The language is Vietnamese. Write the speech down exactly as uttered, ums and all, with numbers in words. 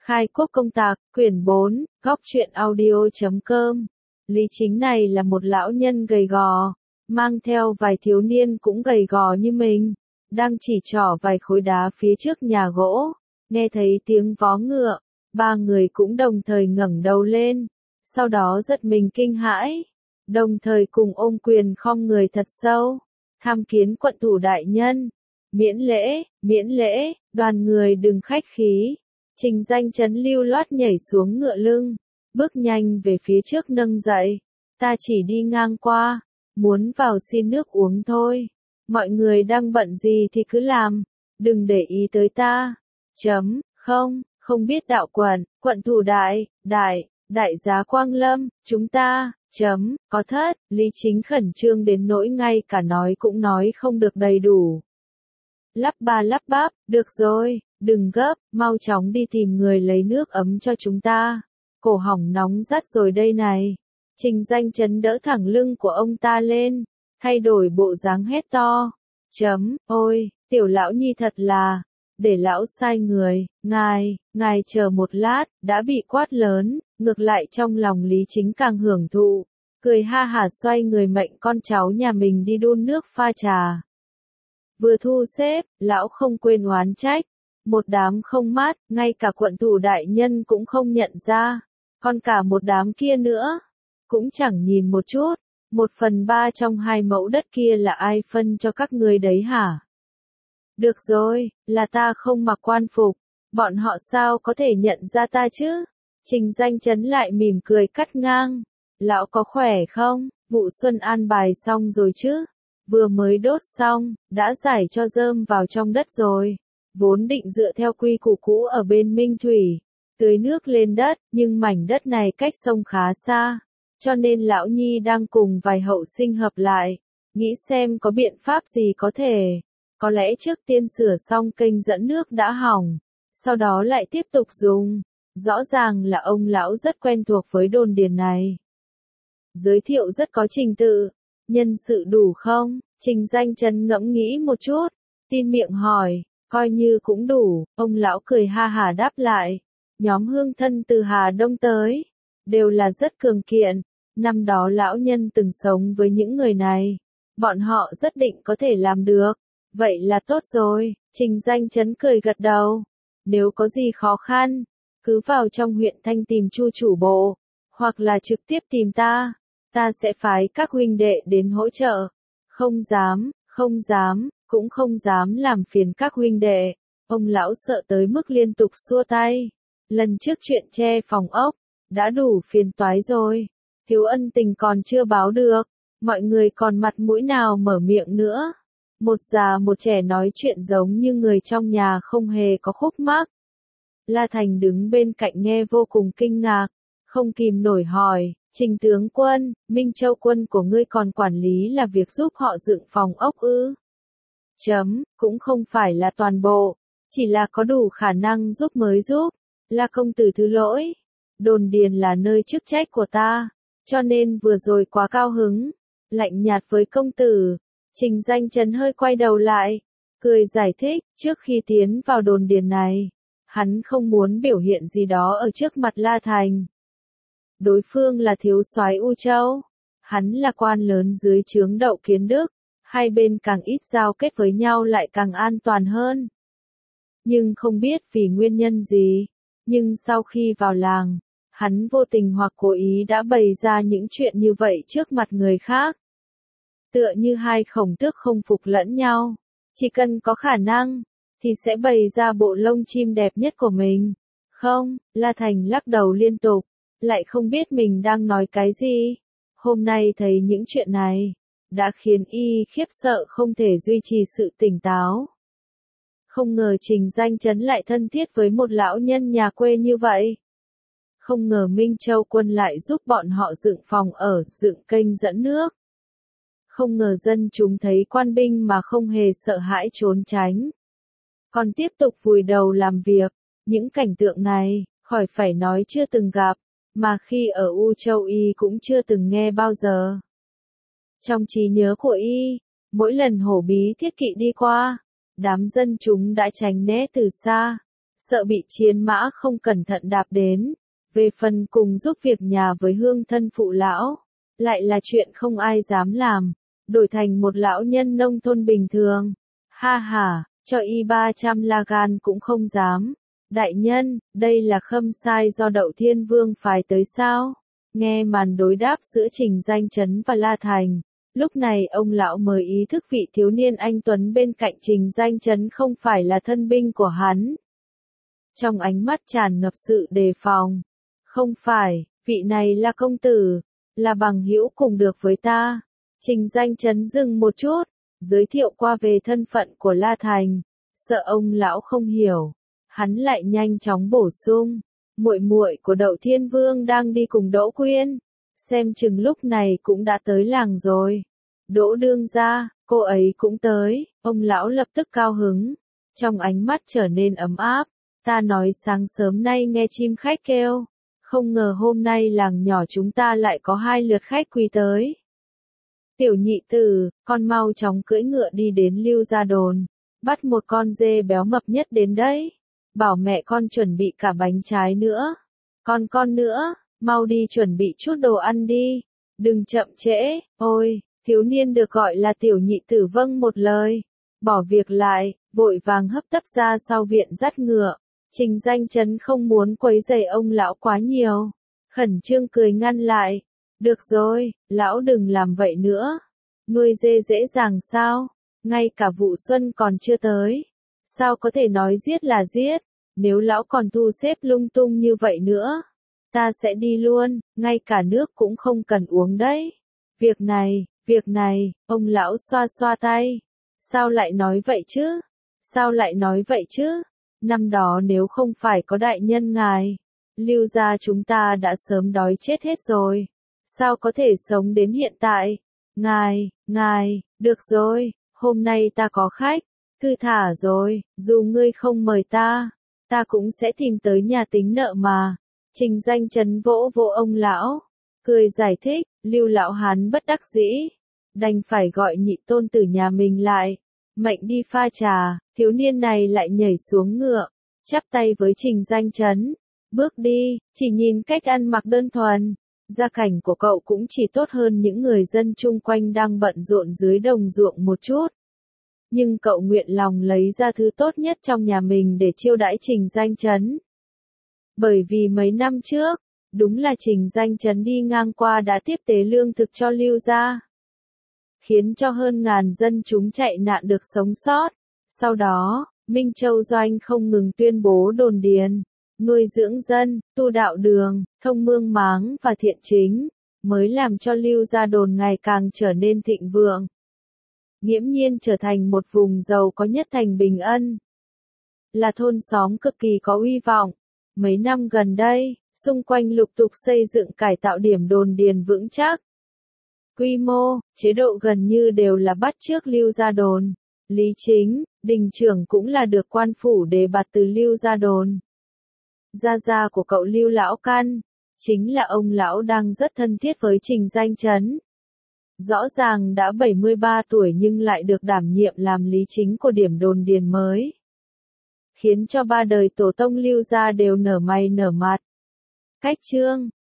Khai quốc công tạc, quyển bốn, góc truyện audio.com. Lý Chính này là một lão nhân gầy gò, mang theo vài thiếu niên cũng gầy gò như mình, đang chỉ trỏ vài khối đá phía trước nhà gỗ. Nghe thấy tiếng vó ngựa, ba người cũng đồng thời ngẩng đầu lên, sau đó giật mình kinh hãi, đồng thời cùng ôm quyền khom người thật sâu, tham kiến quận thủ đại nhân. Miễn lễ, miễn lễ, đoàn người đừng khách khí. Trình Danh Chấn lưu loát nhảy xuống ngựa lưng, bước nhanh về phía trước nâng dậy. Ta chỉ đi ngang qua, muốn vào xin nước uống thôi. Mọi người đang bận gì thì cứ làm, đừng để ý tới ta. Chấm, không, không biết đạo quận, quận thủ đại, đại, đại giá Quang Lâm, chúng ta, chấm, có thất. Lý Chính khẩn trương đến nỗi ngay cả nói cũng nói không được đầy đủ. Lắp ba lắp bắp, được rồi, đừng gấp, mau chóng đi tìm người lấy nước ấm cho chúng ta. Cổ họng nóng rát rồi đây này. Trình Danh Chấn đỡ thẳng lưng của ông ta lên, thay đổi bộ dáng hét to. Chấm, ôi, tiểu lão nhi thật là, để lão sai người, ngài, ngài chờ một lát, đã bị quát lớn, ngược lại trong lòng Lý Chính càng hưởng thụ, cười ha hả xoay người mệnh con cháu nhà mình đi đun nước pha trà. Vừa thu xếp, lão không quên oán trách, một đám không mát, ngay cả quận thủ đại nhân cũng không nhận ra, còn cả một đám kia nữa, cũng chẳng nhìn một chút, một phần ba trong hai mẫu đất kia là ai phân cho các người đấy hả? Được rồi, là ta không mặc quan phục, bọn họ sao có thể nhận ra ta chứ? Trình Danh Chấn lại mỉm cười cắt ngang, lão có khỏe không, vụ xuân an bài xong rồi chứ? Vừa mới đốt xong, đã giải cho rơm vào trong đất rồi. Vốn định dựa theo quy củ cũ ở bên Minh Thủy, tưới nước lên đất, nhưng mảnh đất này cách sông khá xa, cho nên lão nhi đang cùng vài hậu sinh hợp lại, nghĩ xem có biện pháp gì có thể. Có lẽ trước tiên sửa xong kênh dẫn nước đã hỏng, sau đó lại tiếp tục dùng. Rõ ràng là ông lão rất quen thuộc với đồn điền này. Giới thiệu rất có trình tự. Nhân sự đủ không? Trình Danh Chấn ngẫm nghĩ một chút, tin miệng hỏi, coi như cũng đủ. Ông lão cười ha hả đáp lại, nhóm hương thân từ Hà Đông tới, đều là rất cường kiện. Năm đó lão nhân từng sống với những người này, bọn họ rất định có thể làm được. Vậy là tốt rồi. Trình Danh Chấn cười gật đầu. Nếu có gì khó khăn, cứ vào trong huyện Thanh tìm Chu chủ bộ, hoặc là trực tiếp tìm ta. Ta sẽ phái các huynh đệ đến hỗ trợ. Không dám, không dám, cũng không dám làm phiền các huynh đệ. Ông lão sợ tới mức liên tục xua tay. Lần trước chuyện che phòng ốc, đã đủ phiền toái rồi. Thiếu ân tình còn chưa báo được, mọi người còn mặt mũi nào mở miệng nữa. Một già một trẻ nói chuyện giống như người trong nhà không hề có khúc mắc. La Thành đứng bên cạnh nghe vô cùng kinh ngạc, không kìm nổi hỏi. Trình tướng quân, Minh Châu quân của ngươi còn quản lý là việc giúp họ dựng phòng ốc ư? Chấm, cũng không phải là toàn bộ, chỉ là có đủ khả năng giúp mới giúp. La công tử thứ lỗi, đồn điền là nơi chức trách của ta, cho nên vừa rồi quá cao hứng, lạnh nhạt với công tử. Trình Danh Chấn hơi quay đầu lại, cười giải thích, trước khi tiến vào đồn điền này, hắn không muốn biểu hiện gì đó ở trước mặt La Thành. Đối phương là thiếu soái U Châu, hắn là quan lớn dưới trướng Đậu Kiến Đức, hai bên càng ít giao kết với nhau lại càng an toàn hơn. Nhưng không biết vì nguyên nhân gì, nhưng sau khi vào làng, hắn vô tình hoặc cố ý đã bày ra những chuyện như vậy trước mặt người khác. Tựa như hai khổng tước không phục lẫn nhau, chỉ cần có khả năng, thì sẽ bày ra bộ lông chim đẹp nhất của mình. Không, La Thành lắc đầu liên tục. Lại không biết mình đang nói cái gì. Hôm nay thấy những chuyện này, đã khiến y khiếp sợ không thể duy trì sự tỉnh táo. Không ngờ Trình Danh Chấn lại thân thiết với một lão nhân nhà quê như vậy. Không ngờ Minh Châu quân lại giúp bọn họ dựng phòng ở, dựng kênh dẫn nước. Không ngờ dân chúng thấy quan binh mà không hề sợ hãi trốn tránh. Còn tiếp tục vùi đầu làm việc. Những cảnh tượng này, khỏi phải nói chưa từng gặp. Mà khi ở U Châu y cũng chưa từng nghe bao giờ. Trong trí nhớ của y, mỗi lần hổ bí thiết kỵ đi qua, đám dân chúng đã tránh né từ xa, sợ bị chiến mã không cẩn thận đạp đến. Về phần cùng giúp việc nhà với hương thân phụ lão, lại là chuyện không ai dám làm, đổi thành một lão nhân nông thôn bình thường. Ha ha, cho y ba trăm la gan cũng không dám. Đại nhân, đây là khâm sai do Đậu Thiên Vương phái tới sao? Nghe màn đối đáp giữa Trình Danh Chấn và La Thành, lúc này ông lão mới ý thức vị thiếu niên anh tuấn bên cạnh Trình Danh Chấn không phải là thân binh của hắn. Trong ánh mắt tràn ngập sự đề phòng. Không phải, vị này là công tử, là bằng hữu cùng được với ta. Trình Danh Chấn dừng một chút, giới thiệu qua về thân phận của La Thành, sợ ông lão không hiểu, hắn lại nhanh chóng bổ sung, muội muội của Đậu Thiên Vương đang đi cùng Đỗ Quyên, xem chừng lúc này cũng đã tới làng rồi. Đỗ đương gia, cô ấy cũng tới, ông lão lập tức cao hứng, trong ánh mắt trở nên ấm áp, ta nói sáng sớm nay nghe chim khách kêu, không ngờ hôm nay làng nhỏ chúng ta lại có hai lượt khách quý tới. Tiểu nhị tử, con mau chóng cưỡi ngựa đi đến Lưu Gia Đồn, bắt một con dê béo mập nhất đến đấy, bảo mẹ con chuẩn bị cả bánh trái nữa, con con nữa, mau đi chuẩn bị chút đồ ăn đi, đừng chậm trễ. Ôi, thiếu niên được gọi là tiểu nhị tử vâng một lời, bỏ việc lại, vội vàng hấp tấp ra sau viện dắt ngựa. Trình Danh Chấn không muốn quấy rầy ông lão quá nhiều, khẩn trương cười ngăn lại. Được rồi, lão đừng làm vậy nữa. Nuôi dê dễ dàng sao? Ngay cả vụ xuân còn chưa tới. Sao có thể nói giết là giết? Nếu lão còn thu xếp lung tung như vậy nữa, ta sẽ đi luôn, ngay cả nước cũng không cần uống đấy. Việc này, việc này, ông lão xoa xoa tay. Sao lại nói vậy chứ? Sao lại nói vậy chứ? Năm đó nếu không phải có đại nhân ngài, Lưu gia chúng ta đã sớm đói chết hết rồi. Sao có thể sống đến hiện tại? Ngài, ngài, được rồi, hôm nay ta có khách, thư thả rồi, dù ngươi không mời ta, ta cũng sẽ tìm tới nhà tính nợ mà. Trình Danh Chấn vỗ vỗ ông lão, cười giải thích, Lưu lão hán bất đắc dĩ, đành phải gọi nhị tôn tử nhà mình lại, mệnh đi pha trà. Thiếu niên này lại nhảy xuống ngựa, chắp tay với Trình Danh Chấn, bước đi, chỉ nhìn cách ăn mặc đơn thuần, gia cảnh của cậu cũng chỉ tốt hơn những người dân chung quanh đang bận rộn dưới đồng ruộng một chút. Nhưng cậu nguyện lòng lấy ra thứ tốt nhất trong nhà mình để chiêu đãi Trình Danh Chấn. Bởi vì mấy năm trước, đúng là Trình Danh Chấn đi ngang qua đã tiếp tế lương thực cho Lưu gia, khiến cho hơn ngàn dân chúng chạy nạn được sống sót. Sau đó, Minh Châu Doanh không ngừng tuyên bố đồn điền, nuôi dưỡng dân, tu đạo đường, thông mương máng và thiện chính, mới làm cho Lưu Gia Đồn ngày càng trở nên thịnh vượng. Nghiễm nhiên trở thành một vùng giàu có nhất thành Bình Ân. Là thôn xóm cực kỳ có uy vọng. Mấy năm gần đây, xung quanh lục tục xây dựng cải tạo điểm đồn điền vững chắc. Quy mô, chế độ gần như đều là bắt chước Lưu Gia Đồn. Lý Chính, đình trưởng cũng là được quan phủ đề bạt từ Lưu Gia Đồn. Gia gia của cậu Lưu Lão Căn, chính là ông lão đang rất thân thiết với Trình Danh Chấn. Rõ ràng đã bảy mươi ba tuổi nhưng lại được đảm nhiệm làm lý chính của điểm đồn điền mới. Khiến cho ba đời tổ tông Lưu gia đều nở mày nở mặt. Cách chương